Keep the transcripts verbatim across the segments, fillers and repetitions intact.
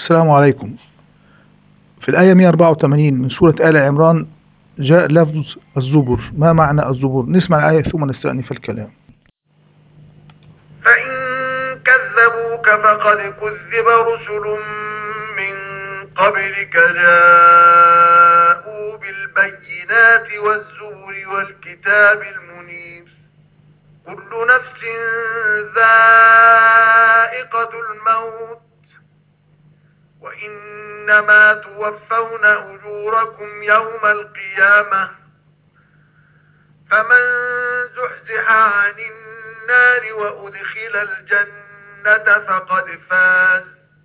السلام عليكم. في الآية مئة وأربعة وثمانين من سورة آل عمران جاء لفظ الزبر. ما معنى الزبر؟ نسمع الآية ثم نستأنف الكلام. فإن كذبوك فقد كذب رسل من قبلك جاءوا بالبينات والزبر والكتاب المنير. كل نفس ذائقة الموت وإنما توفون أجوركم يوم القيامة فمن زحزح عن النار وأدخل الجنة فقد فاز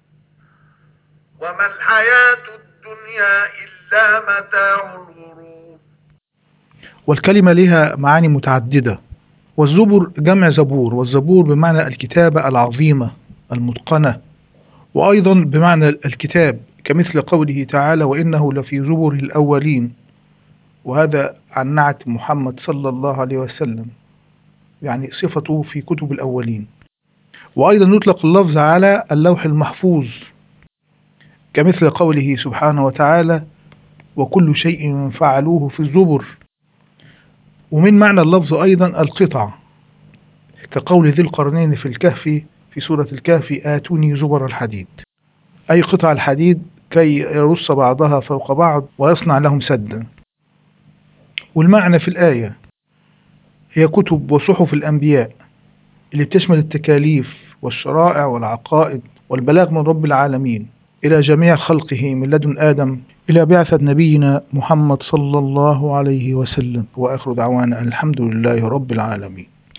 وما الحياة الدنيا إلا متاع الغرور. والكلمة لها معاني متعددة، والزبر جمع زبور، والزبور بمعنى الكتابة العظيمة المتقنة، وأيضا بمعنى الكتاب كمثل قوله تعالى وإنه لفي زبر الأولين، وهذا عن نعت محمد صلى الله عليه وسلم، يعني صفته في كتب الأولين. وأيضا يطلق اللفظ على اللوح المحفوظ كمثل قوله سبحانه وتعالى وكل شيء فعلوه في الزبر. ومن معنى اللفظ أيضا القطع كقول ذي القرنين في الكهف في سورة الكهف آتوني زبر الحديد، أي قطع الحديد كي يرص بعضها فوق بعض ويصنع لهم سدا. والمعنى في الآية هي كتب وصحف الأنبياء اللي بتشمل التكاليف والشرائع والعقائد والبلاغ من رب العالمين إلى جميع خلقه من لدن آدم إلى بعثة نبينا محمد صلى الله عليه وسلم. وآخر دعوانا الحمد لله رب العالمين.